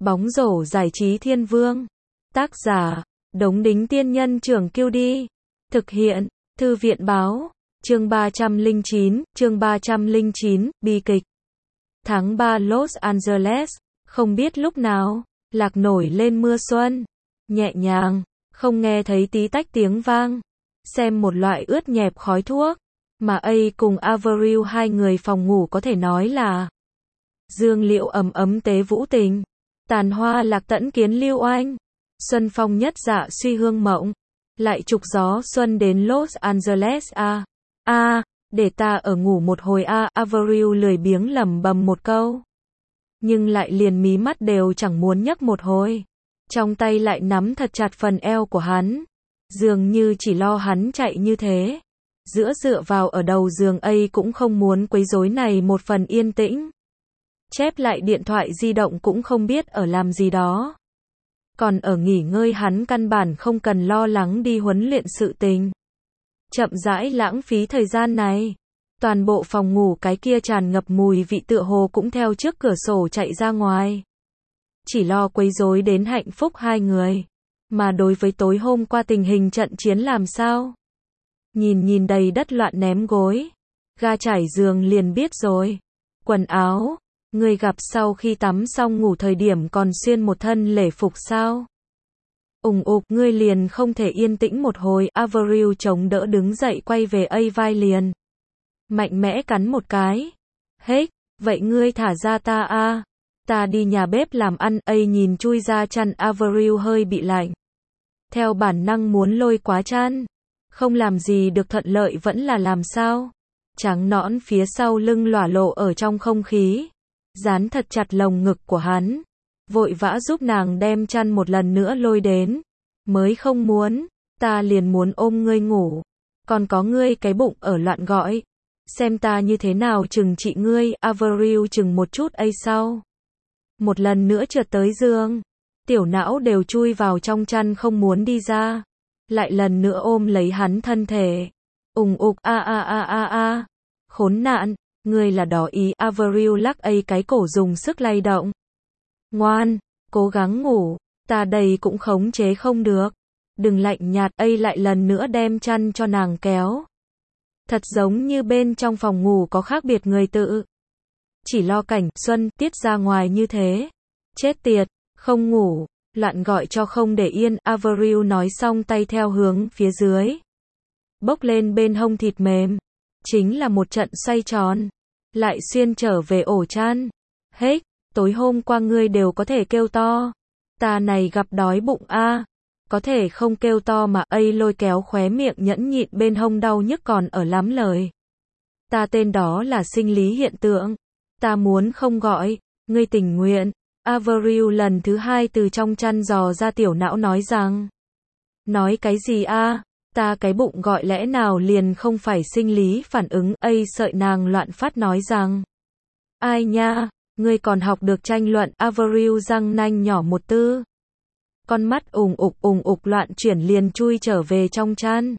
Bóng rổ giải trí thiên vương. Tác giả, Đống Đính Tiên Nhân Trưởng Kiêu Đi. Thực hiện, Thư viện Báo. Chương 309, bi kịch. Tháng 3 Los Angeles, không biết lúc nào, lạc nổi lên mưa xuân. Nhẹ nhàng, không nghe thấy tí tách tiếng vang. Xem một loại ướt nhẹp khói thuốc. Mà cùng Avril hai người phòng ngủ có thể nói là dương liệu ấm ấm tế vũ tình. Tàn hoa lạc tẫn kiến lưu oanh. Xuân phong nhất dạ suy hương mộng. Lại trục gió xuân đến Los Angeles để ta ở ngủ một hồi Avril lười biếng lẩm bẩm một câu. Nhưng lại liền mí mắt đều chẳng muốn nhấc một hồi. Trong tay lại nắm thật chặt phần eo của hắn. Dường như chỉ lo hắn chạy như thế. Dựa vào ở đầu giường cũng không muốn quấy rối này một phần yên tĩnh. Chép lại điện thoại di động cũng không biết ở làm gì đó. Còn ở nghỉ ngơi hắn căn bản không cần lo lắng đi huấn luyện sự tình. Chậm rãi lãng phí thời gian này. Toàn bộ phòng ngủ cái kia tràn ngập mùi vị tựa hồ cũng theo trước cửa sổ chạy ra ngoài. Chỉ lo quấy rối đến hạnh phúc hai người. Mà đối với tối hôm qua tình hình trận chiến làm sao? Nhìn đầy đất loạn ném gối. Ga trải giường liền biết rồi. Quần áo. Người gặp sau khi tắm xong ngủ thời điểm còn xuyên một thân lễ phục sao? Ngươi liền không thể yên tĩnh một hồi. Avril chống đỡ đứng dậy quay về vai liền. Mạnh mẽ cắn một cái. Vậy ngươi thả ra ta Ta đi nhà bếp làm ăn. Nhìn chui ra chăn Avril hơi bị lạnh. Theo bản năng muốn lôi quá chăn. Không làm gì được thuận lợi vẫn là làm sao? Trắng nõn phía sau lưng lỏa lộ ở trong không khí. Dán thật chặt lồng ngực của hắn. Vội vã giúp nàng đem chăn một lần nữa lôi đến. Mới không muốn. Ta liền muốn ôm ngươi ngủ. Còn có ngươi cái bụng ở loạn gọi. Xem ta như thế nào chừng trị ngươi. Avril chừng một chút sau. Một lần nữa trượt tới giường. Tiểu não đều chui vào trong chăn không muốn đi ra. Lại lần nữa ôm lấy hắn thân thể. Khốn nạn. Ngươi là đỏ ý. Avril lắc cái cổ dùng sức lay động. Ngoan, cố gắng ngủ. Ta đây cũng khống chế không được. Đừng lạnh nhạt. Lại lần nữa đem chăn cho nàng kéo. Thật giống như bên trong phòng ngủ có khác biệt người tự. Chỉ lo cảnh xuân tiết ra ngoài như thế. Chết tiệt, không ngủ. Loạn gọi cho không để yên. Avril nói xong tay theo hướng phía dưới. Bốc lên bên hông thịt mềm. Chính là một trận xoay tròn. Lại xuyên trở về ổ chăn. Tối hôm qua ngươi đều có thể kêu to. Ta này gặp đói bụng có thể không kêu to mà lôi kéo khóe miệng nhẫn nhịn bên hông đau nhức còn ở lắm lời. Ta tên đó là sinh lý hiện tượng. Ta muốn không gọi. Ngươi tình nguyện. Avril lần thứ hai từ trong chăn dò ra tiểu não nói rằng. Nói cái gì Ta cái bụng gọi lẽ nào liền không phải sinh lý phản ứng. Sợi nàng loạn phát nói rằng. Ai nha, ngươi còn học được tranh luận. Avril răng nanh nhỏ một tư. Con mắt loạn chuyển liền chui trở về trong chăn.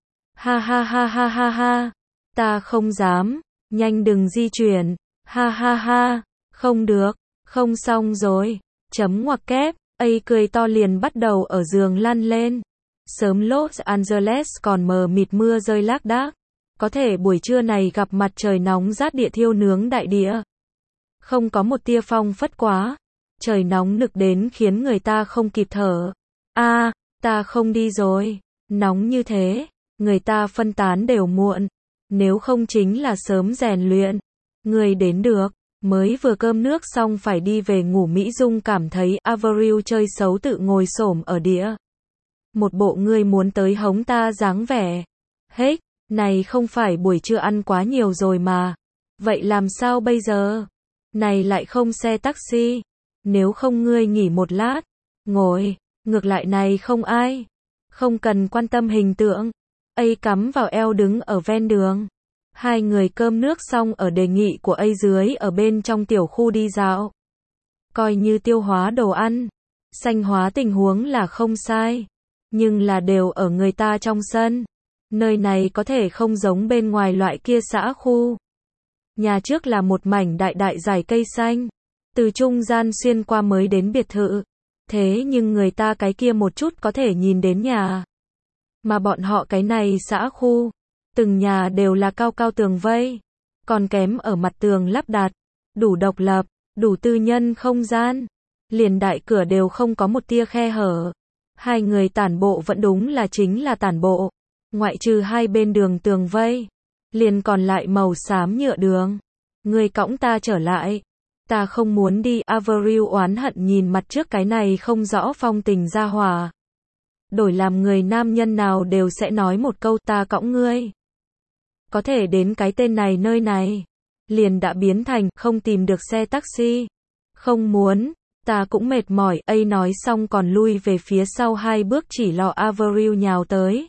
Ha. Ta không dám, nhanh đừng di chuyển. Ha. Không được, không xong rồi. Chấm ngoặc kép. Cười to liền bắt đầu ở giường lăn lên. Sớm Los Angeles còn mờ mịt mưa rơi lác đác. Có thể buổi trưa này gặp mặt trời nóng rát địa thiêu nướng đại địa. Không có một tia phong phất quá. Trời nóng nực đến khiến người ta không kịp thở. Ta không đi rồi. Nóng như thế, người ta phân tán đều muộn. Nếu không chính là sớm rèn luyện. Người đến được, mới vừa cơm nước xong phải đi về ngủ. Mỹ Dung cảm thấy Avril chơi xấu tự ngồi xổm ở địa. Một bộ ngươi muốn tới hống ta dáng vẻ. Này không phải buổi trưa ăn quá nhiều rồi mà. Vậy làm sao bây giờ? Này lại không xe taxi. Nếu không ngươi nghỉ một lát. Ngồi, ngược lại này không ai. Không cần quan tâm hình tượng. Cắm vào eo đứng ở ven đường. Hai người cơm nước xong ở đề nghị của dưới ở bên trong tiểu khu đi dạo. Coi như tiêu hóa đồ ăn. Xanh hóa tình huống là không sai. Nhưng là đều ở người ta trong sân. Nơi này có thể không giống bên ngoài loại kia xã khu. Nhà trước là một mảnh đại dải cây xanh. từ trung gian xuyên qua mới đến biệt thự. Thế nhưng người ta cái kia một chút có thể nhìn đến nhà. Mà bọn họ cái này xã khu, từng nhà đều là cao cao tường vây, còn kém ở mặt tường lắp đặt, đủ độc lập, đủ tư nhân không gian, liền đại cửa đều không có một tia khe hở. Hai người tản bộ vẫn đúng là chính là tản bộ, ngoại trừ hai bên đường tường vây, liền còn lại màu xám nhựa đường. Người cõng ta trở lại, ta không muốn đi. Avril oán hận nhìn mặt trước cái này không rõ phong tình gia hỏa. Đổi làm người nam nhân nào đều sẽ nói một câu ta cõng ngươi. Có thể đến cái tên này nơi này, liền đã biến thành không tìm được xe taxi. Không muốn, ta cũng mệt mỏi. Ấy nói xong còn lui về phía sau 2 bước chỉ lo Avril nhào tới.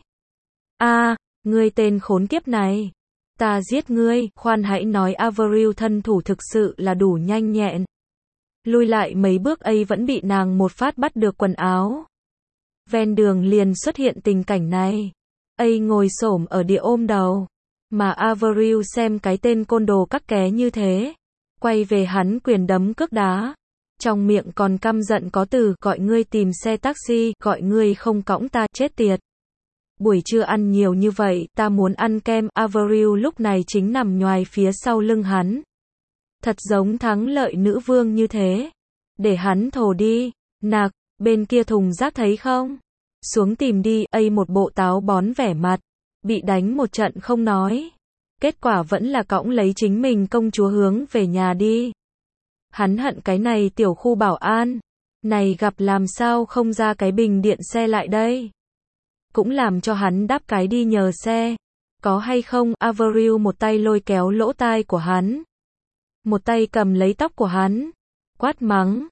A, ngươi tên khốn kiếp này. Ta giết ngươi, khoan hãy nói. Avril thân thủ thực sự là đủ nhanh nhẹn. Lui lại mấy bước ấy vẫn bị nàng một phát bắt được quần áo. Ven đường liền xuất hiện tình cảnh này. Ấy ngồi xổm ở địa ôm đầu. Mà Avril xem cái tên côn đồ các ké như thế. Quay về hắn quyền đấm cước đá. Trong miệng còn căm giận có từ gọi ngươi tìm xe taxi, gọi ngươi không cõng ta, chết tiệt. Buổi trưa ăn nhiều như vậy, ta muốn ăn kem. Avril lúc này chính nằm nhoài phía sau lưng hắn. Thật giống thắng lợi nữ vương như thế. Để hắn thổ đi. Nạc, bên kia thùng rác thấy không? Xuống tìm đi. Ấy một bộ táo bón vẻ mặt. Bị đánh một trận không nói. Kết quả vẫn là cõng lấy chính mình công chúa hướng về nhà đi. Hắn hận cái này tiểu khu bảo an. Này gặp làm sao không ra cái bình điện xe lại đây. Cũng làm cho hắn đáp cái đi nhờ xe. Có hay không? Avril một tay lôi kéo lỗ tai của hắn. Một tay cầm lấy tóc của hắn. Quát mắng.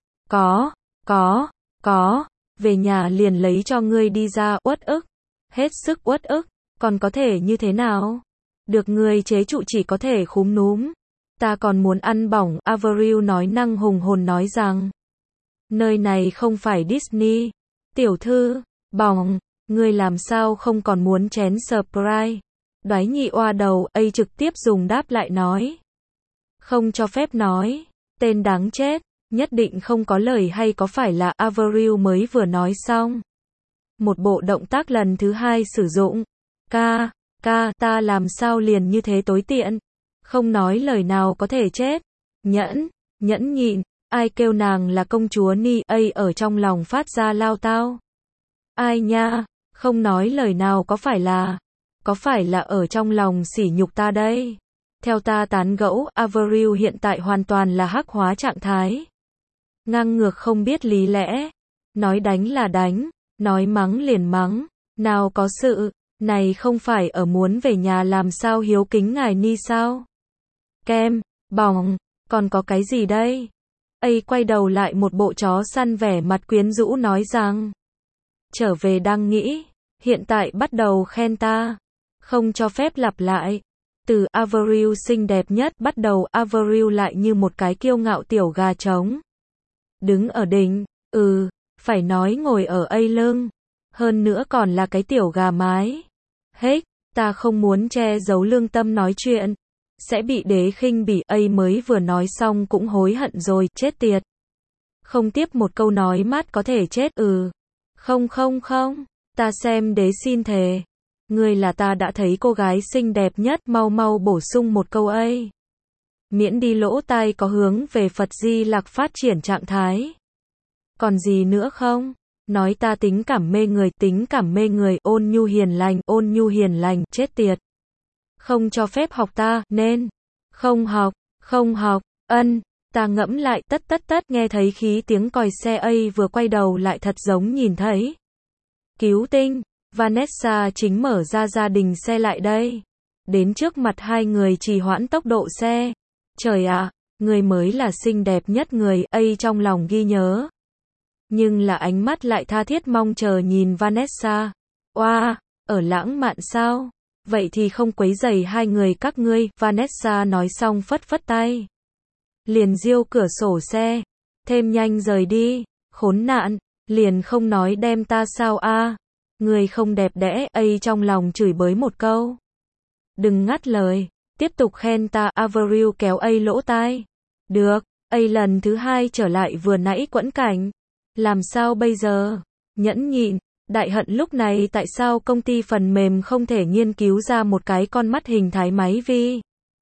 Có. Về nhà liền lấy cho ngươi đi ra. Uất ức. Hết sức uất ức. Còn có thể như thế nào? Được người chế trụ chỉ có thể khúm núm. Ta còn muốn ăn bỏng. Avril nói năng hùng hồn nói rằng. Nơi này không phải Disney. Tiểu thư, bỏng. Ngươi làm sao không còn muốn chén surprise? Đoái nhị oa đầu. Ấy trực tiếp dùng đáp lại nói. Không cho phép nói. Tên đáng chết. Nhất định không có lời hay có phải là Avril mới vừa nói xong. Một bộ động tác lần thứ 2 sử dụng. Ca, ta làm sao liền như thế tối tiện. Không nói lời nào có thể chết. Nhẫn nhịn. Ai kêu nàng là công chúa ni. Ấy ở trong lòng phát ra lao tao. Ai nha, không nói lời nào có phải là ở trong lòng sỉ nhục ta đây. Theo ta tán gẫu, Avril hiện tại hoàn toàn là hắc hóa trạng thái. Ngang ngược không biết lý lẽ. Nói đánh là đánh, nói mắng liền mắng. Nào có sự, này không phải ở muốn về nhà làm sao hiếu kính ngài ni sao? Kem, bỏng, còn có cái gì đây? Ấy quay đầu lại một bộ chó săn vẻ mặt quyến rũ nói rằng. Trở về đang nghĩ, hiện tại bắt đầu khen ta. Không cho phép lặp lại. Từ Avril xinh đẹp nhất bắt đầu, Avril lại như một cái kiêu ngạo tiểu gà trống. Đứng ở đỉnh, phải nói ngồi ở ấy lưng. Hơn nữa còn là cái tiểu gà mái. Hết, ta không muốn che giấu lương tâm nói chuyện. Sẽ bị đế khinh bỉ. Ấy mới vừa nói xong cũng hối hận rồi, chết tiệt. Không tiếp một câu nói mát có thể chết. Không, ta xem đế xin thề. Ngươi là ta đã thấy cô gái xinh đẹp nhất, mau bổ sung một câu ấy. Miễn đi lỗ tai có hướng về Phật Di Lặc phát triển trạng thái. Còn gì nữa không? Nói ta tính cảm mê người, ôn nhu hiền lành, chết tiệt. Không cho phép học ta, nên. Không học, ta ngẫm lại, tất, nghe thấy khí tiếng còi xe ấy vừa quay đầu lại thật giống nhìn thấy. Cứu tinh, Vanessa chính mở ra gia đình xe lại đây. Đến trước mặt hai người trì hoãn tốc độ xe. Trời ạ, người mới là xinh đẹp nhất người, ấy trong lòng ghi nhớ. Nhưng là ánh mắt lại tha thiết mong chờ nhìn Vanessa. Oa, ở lãng mạn sao? Vậy thì không quấy rầy hai người các ngươi, Vanessa nói xong phất phất tay. Liền giêu cửa sổ xe. Thêm nhanh rời đi, khốn nạn, liền không nói đem ta sao a? Người không đẹp đẽ, ấy trong lòng chửi bới một câu. Đừng ngắt lời, tiếp tục khen ta. Avril kéo ấy lỗ tai. Được, Lần thứ hai trở lại vừa nãy quẫn cảnh. Làm sao bây giờ? Nhẫn nhịn. Đại hận lúc này tại sao công ty phần mềm không thể nghiên cứu ra một cái con mắt hình thái máy vi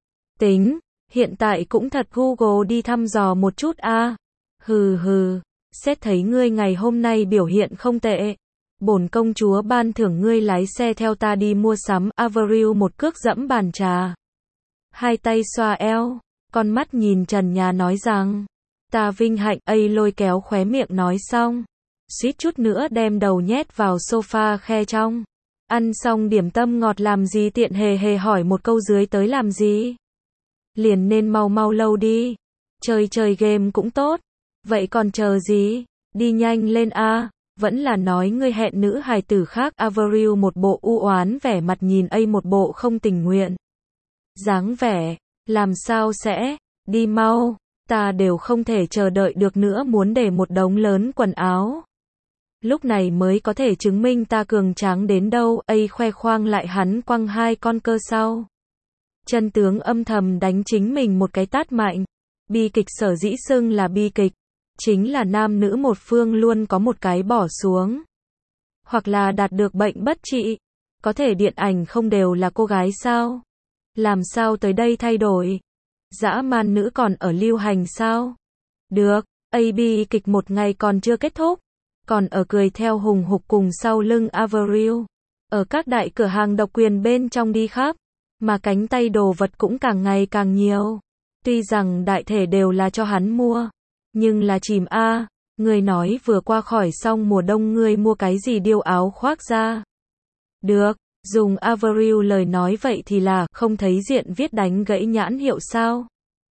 tính. Hiện tại cũng thật Google đi thăm dò một chút a. Hừ hừ. Xét thấy ngươi ngày hôm nay biểu hiện không tệ. Bổn công chúa ban thưởng ngươi lái xe theo ta đi mua sắm. Avril một cước dẫm bàn trà. Hai tay xoa eo. Con mắt nhìn trần nhà nói rằng. Ta vinh hạnh. Lôi kéo khóe miệng nói xong. Suýt chút nữa đem đầu nhét vào sofa khe trong. Ăn xong điểm tâm ngọt làm gì tiện hề hề hỏi một câu dưới tới làm gì. Liền nên mau mau lâu đi. Chơi game cũng tốt. Vậy còn chờ gì? Đi nhanh lên a. Vẫn là nói ngươi hẹn nữ hài tử khác. Avril một bộ u oán vẻ mặt nhìn một bộ không tình nguyện. Dáng vẻ. Làm sao sẽ? Đi mau. Ta đều không thể chờ đợi được nữa muốn để một đống lớn quần áo. Lúc này mới có thể chứng minh ta cường tráng đến đâu. Khoe khoang lại hắn quăng hai con cơ sau. Chân tướng âm thầm đánh chính mình một cái tát mạnh. Bi kịch sở dĩ xưng là bi kịch. Chính là nam nữ một phương luôn có một cái bỏ xuống. Hoặc là đạt được bệnh bất trị. Có thể điện ảnh không đều là cô gái sao? Làm sao tới đây thay đổi? Dã man nữ còn ở lưu hành sao? Được, bi kịch một ngày còn chưa kết thúc. Còn ở cười theo hùng hục cùng sau lưng Avril. Ở các đại cửa hàng độc quyền bên trong đi khắp. Mà cánh tay đồ vật cũng càng ngày càng nhiều. Tuy rằng đại thể đều là cho hắn mua. Nhưng là chìm a. Người nói vừa qua khỏi xong mùa đông ngươi mua cái gì điêu áo khoác ra. Được, dùng Avril lời nói vậy thì là không thấy diện viết đánh gãy nhãn hiệu sao.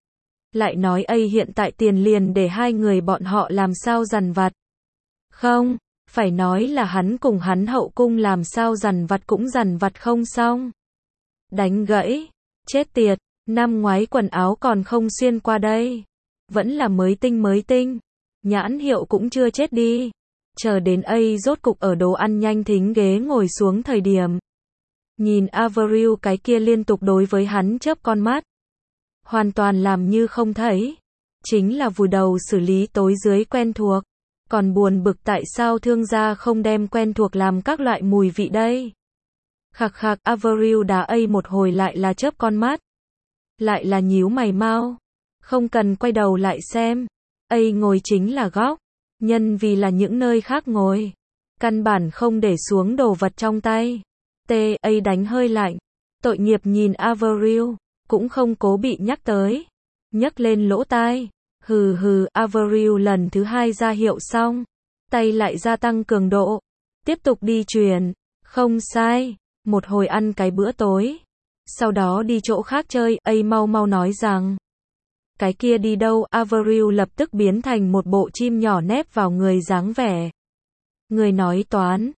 Lại nói hiện tại tiền liền để hai người bọn họ làm sao dằn vặt. Không, phải nói là hắn cùng hắn hậu cung làm sao dằn vặt cũng dằn vặt không xong. Đánh gãy, chết tiệt, năm ngoái quần áo còn không xuyên qua đây. Vẫn là mới tinh, nhãn hiệu cũng chưa chết đi. Chờ đến rốt cục ở đồ ăn nhanh thính ghế ngồi xuống thời điểm. Nhìn Avril cái kia liên tục đối với hắn chớp con mắt. Hoàn toàn làm như không thấy. Chính là vùi đầu xử lý tối dưới quen thuộc. Còn buồn bực tại sao thương gia không đem quen thuộc làm các loại mùi vị đây. Khạc khạc Avril đá một hồi lại là chớp con mắt. Lại là nhíu mày mau. Không cần quay đầu lại xem. Ngồi chính là góc. Nhân vì là những nơi khác ngồi. Căn bản không để xuống đồ vật trong tay. Đánh hơi lạnh. Tội nghiệp nhìn Avril. Cũng không cố bị nhắc tới. Nhấc lên lỗ tai. Hừ hừ, Avril lần thứ hai ra hiệu xong. Tay lại gia tăng cường độ. Tiếp tục đi truyền. Không sai. Một hồi ăn cái bữa tối. Sau đó đi chỗ khác chơi. Mau mau nói rằng. Cái kia đi đâu? Avril lập tức biến thành một bộ chim nhỏ nép vào người dáng vẻ. Người nói toán.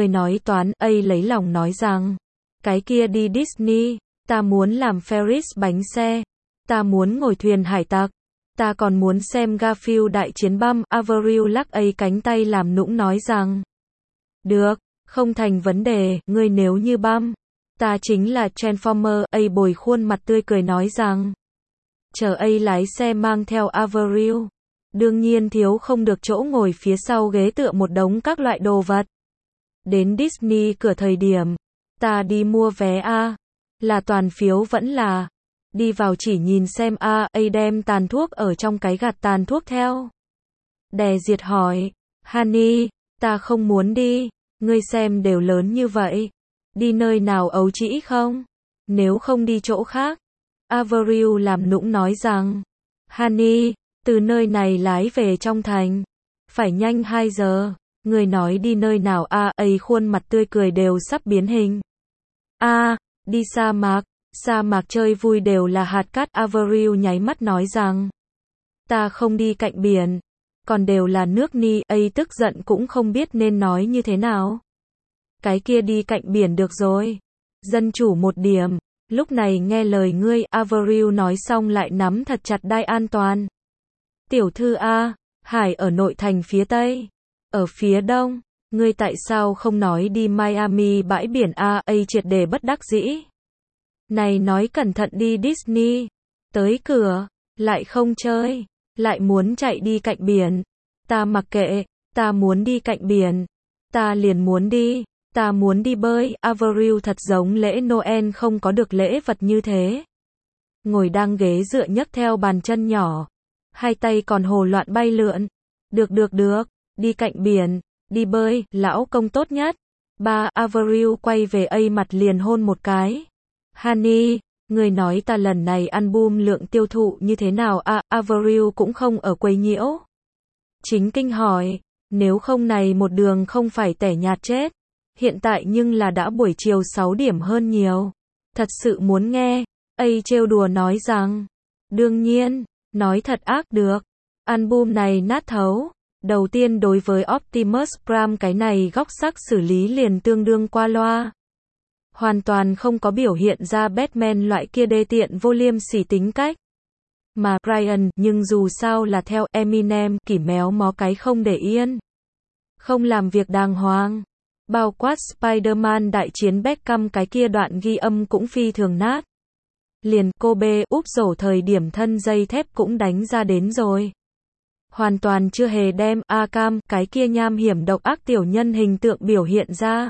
Lấy lòng nói rằng. Cái kia đi Disney. Ta muốn làm Ferris bánh xe. Ta muốn ngồi thuyền hải tặc. Ta còn muốn xem Garfield đại chiến băm. Avril lắc cánh tay làm nũng nói rằng. Được, không thành vấn đề, ngươi nếu như băm. Ta chính là Transformer. Bồi khuôn mặt tươi cười nói rằng. Chờ lái xe mang theo Avril. Đương nhiên thiếu không được chỗ ngồi phía sau ghế tựa một đống các loại đồ vật. Đến Disney cửa thời điểm. Ta đi mua vé a. Là toàn phiếu vẫn là. Đi vào chỉ nhìn xem a. Đem tàn thuốc ở trong cái gạt tàn thuốc theo. Đè diệt hỏi. Honey, ta không muốn đi. Ngươi xem đều lớn như vậy. Đi nơi nào ấu trĩ không? Nếu không đi chỗ khác. Avril làm nũng nói rằng. Honey, từ nơi này lái về trong thành. Phải nhanh 2 giờ. Người nói đi nơi nào a. Khuôn mặt tươi cười đều sắp biến hình. Đi sa mạc. Sa mạc chơi vui đều là hạt cát. Avril nháy mắt nói rằng. Ta không đi cạnh biển. Còn đều là nước ni. Tức giận cũng không biết nên nói như thế nào. Cái kia đi cạnh biển được rồi. Dân chủ một điểm. Lúc này nghe lời ngươi. Avril nói xong lại nắm thật chặt đai an toàn. Tiểu thư a. Hải ở nội thành phía tây. Ở phía đông. Ngươi tại sao không nói đi Miami bãi biển a. Triệt để bất đắc dĩ. Này nói cẩn thận đi Disney. Tới cửa. Lại không chơi. lại muốn chạy đi cạnh biển. Ta mặc kệ, ta muốn đi cạnh biển. Ta liền muốn đi, ta muốn đi bơi. Avril thật giống lễ Noel không có được lễ vật như thế. Ngồi đang ghế dựa nhấc theo bàn chân nhỏ. Hai tay còn hồ loạn bay lượn. Được, đi cạnh biển, đi bơi, lão công tốt nhất. Ba, Avril quay về A mặt liền hôn một cái. Honey, người nói ta lần này album lượng tiêu thụ như thế nào à? Avril cũng không ở quấy nhiễu. Chính kinh hỏi, nếu không này một đường không phải tẻ nhạt chết. Hiện tại nhưng là đã buổi chiều 6 điểm hơn nhiều. Thật sự muốn nghe. A trêu đùa nói rằng, đương nhiên, nói thật ác được. Album này nát thấu. Đầu tiên đối với Optimus Prime cái này góc sắc xử lý liền tương đương qua loa. Hoàn toàn không có biểu hiện ra Batman loại kia đê tiện vô liêm sỉ tính cách. Mà Brian, nhưng dù sao là theo Eminem, kỷ méo mó cái không để yên. Không làm việc đàng hoàng. Bao quát Spider-Man đại chiến Beckham cái kia đoạn ghi âm cũng phi thường nát. Liền Kobe úp rổ thời điểm thân dây thép cũng đánh ra đến rồi. Hoàn toàn chưa hề đem Arkham, cái kia nham hiểm độc ác tiểu nhân hình tượng biểu hiện ra.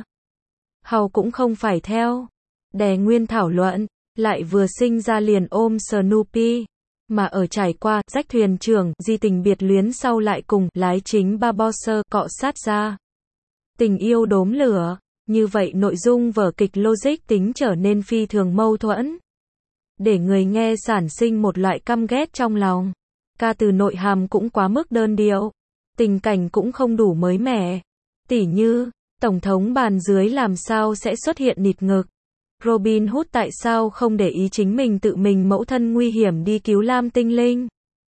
Hầu cũng không phải theo. Đè nguyên thảo luận, lại vừa sinh ra liền ôm Snoopy. Mà ở trải qua, rách thuyền trưởng, di tình biệt luyến sau lại cùng, lái chính Barbossa, cọ sát ra. Tình yêu đốm lửa. Như vậy nội dung vở kịch logic tính trở nên phi thường mâu thuẫn. Để người nghe sản sinh một loại căm ghét trong lòng. Ca từ nội hàm cũng quá mức đơn điệu. Tình cảnh cũng không đủ mới mẻ. Tỉ như, Tổng thống bàn dưới làm sao sẽ xuất hiện nịt ngực. Robin Hood tại sao không để ý chính mình tự mình mẫu thân nguy hiểm đi cứu Lam Tinh Linh.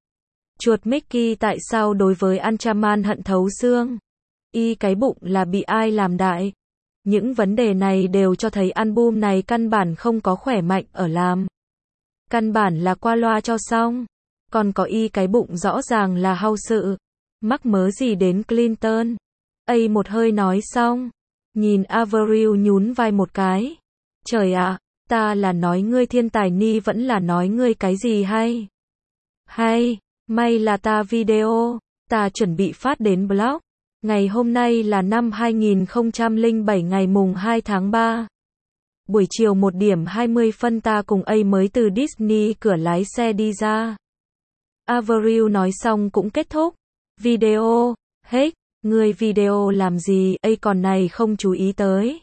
Chuột Mickey tại sao đối với Ultraman hận thấu xương. Y cái bụng là bị ai làm đại. Những vấn đề này đều cho thấy album này căn bản không có khỏe mạnh ở làm. Căn bản là qua loa cho xong. Còn có y cái bụng rõ ràng là hao sự. Mắc mớ gì đến Clinton. A một hơi nói xong. Nhìn Avril nhún vai một cái. Trời ạ, ta là nói ngươi thiên tài ni vẫn là nói ngươi cái gì hay. Hay, may là ta video. Ta chuẩn bị phát đến blog. Ngày hôm nay là năm 2007 ngày mùng 2 tháng 3. Buổi chiều 1 điểm 20 phân ta cùng A mới từ Disney cửa lái xe đi ra. Avril nói xong cũng kết thúc. Video, hết, người video làm gì, A còn này không chú ý tới.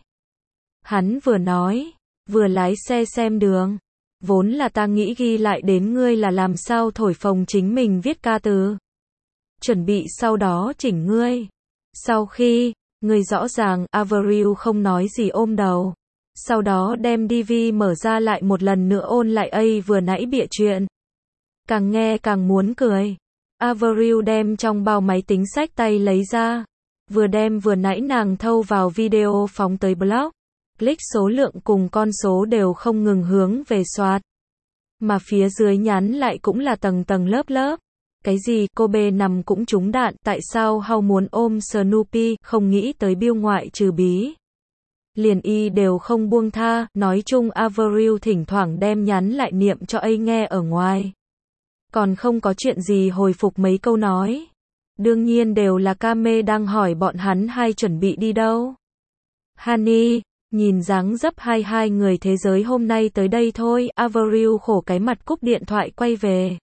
Hắn vừa nói, vừa lái xe xem đường. Vốn là ta nghĩ ghi lại đến ngươi là làm sao thổi phồng chính mình viết ca từ. Chuẩn bị sau đó chỉnh ngươi. Sau khi, ngươi rõ ràng, Avril không nói gì ôm đầu. Sau đó đem DV mở ra lại một lần nữa ôn lại A vừa nãy bịa chuyện. Càng nghe càng muốn cười. Avril đem trong bao máy tính xách tay lấy ra. Vừa đem vừa nãy nàng thâu vào video phóng tới blog. Click số lượng cùng con số đều không ngừng hướng về soạt. Mà phía dưới nhắn lại cũng là tầng tầng lớp lớp. Cái gì Kobe nằm cũng trúng đạn, tại sao Hao muốn ôm Snoopy, không nghĩ tới biêu ngoại trừ bí. Liền y đều không buông tha, nói chung Avril thỉnh thoảng đem nhắn lại niệm cho A nghe ở ngoài. Còn không có chuyện gì hồi phục mấy câu nói. Đương nhiên đều là Kame đang hỏi bọn hắn hai chuẩn bị đi đâu. Honey, nhìn dáng dấp hai người thế giới hôm nay tới đây thôi. Avril khổ cái mặt cúp điện thoại quay về.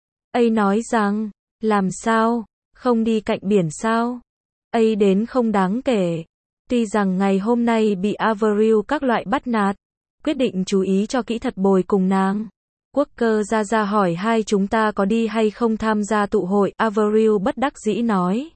A nói rằng, làm sao, không đi cạnh biển sao? A đến không đáng kể. Tuy rằng ngày hôm nay bị Avril các loại bắt nạt, quyết định chú ý cho kỹ thật bồi cùng nàng. Quốc cơ ra hỏi hai chúng ta có đi hay không tham gia tụ hội. Avril bất đắc dĩ nói.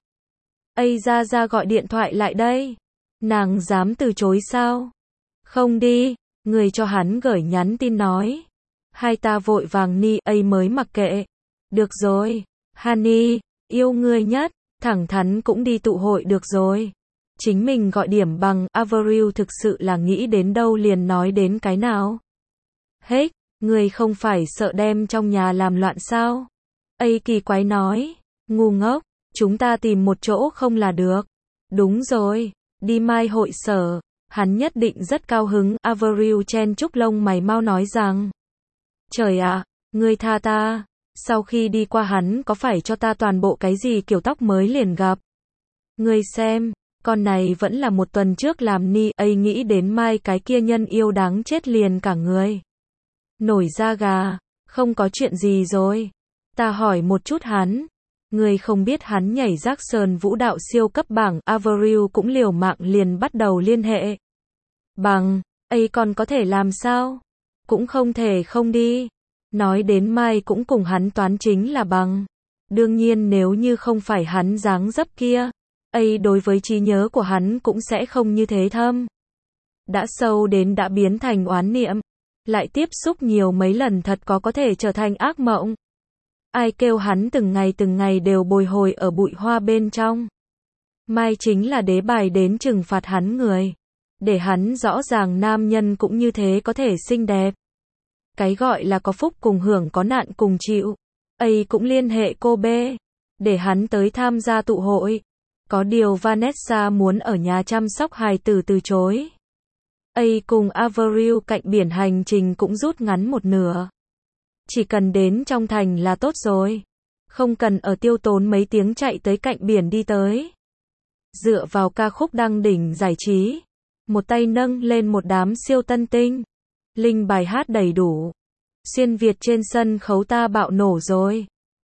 A ra gọi điện thoại lại đây. Nàng dám từ chối sao? Không đi, người cho hắn gửi nhắn tin nói. Hai ta vội vàng ni, A mới mặc kệ. Được rồi, honey, yêu ngươi nhất, thẳng thắn cũng đi tụ hội được rồi. Chính mình gọi điểm bằng, Avril thực sự là nghĩ đến đâu liền nói đến cái nào. Hết, ngươi không phải sợ đem trong nhà làm loạn sao? A kỳ quái nói, ngu ngốc, chúng ta tìm một chỗ không là được. Đúng rồi, đi mai hội sở, hắn nhất định rất cao hứng. Avril chen chúc lông mày mau nói rằng, trời ạ, ngươi tha ta. Sau khi đi qua hắn có phải cho ta toàn bộ cái gì kiểu tóc mới liền gặp. Ngươi xem, con này vẫn là một tuần trước làm ni, ấy nghĩ đến mai cái kia nhân yêu đáng chết liền cả người. Nổi da gà, không có chuyện gì rồi. Ta hỏi một chút hắn. Ngươi không biết hắn nhảy rác sờn vũ đạo siêu cấp bảng, Avril cũng liều mạng liền bắt đầu liên hệ. Bằng, ấy còn có thể làm sao? Cũng không thể không đi. Nói đến mai cũng cùng hắn toán chính là bằng. Đương nhiên nếu như không phải hắn dáng dấp kia, ấy đối với trí nhớ của hắn cũng sẽ không như thế thâm. Đã sâu đến đã biến thành oán niệm. Lại tiếp xúc nhiều mấy lần thật có thể trở thành ác mộng. Ai kêu hắn từng ngày đều bồi hồi ở bụi hoa bên trong. Mai chính là đế bài đến trừng phạt hắn người. Để hắn rõ ràng nam nhân cũng như thế có thể xinh đẹp. Cái gọi là có phúc cùng hưởng có nạn cùng chịu. ấy cũng liên hệ cô B. Để hắn tới tham gia tụ hội. Có điều Vanessa muốn ở nhà chăm sóc hài tử từ chối. ấy cùng Avril cạnh biển hành trình cũng rút ngắn một nửa. Chỉ cần đến trong thành là tốt rồi. Không cần ở tiêu tốn mấy tiếng chạy tới cạnh biển đi tới. Dựa vào ca khúc đăng đỉnh giải trí. Một tay nâng lên một đám siêu tân tinh. Linh bài hát đầy đủ. Xuyên Việt trên sân khấu ta bạo nổ rồi.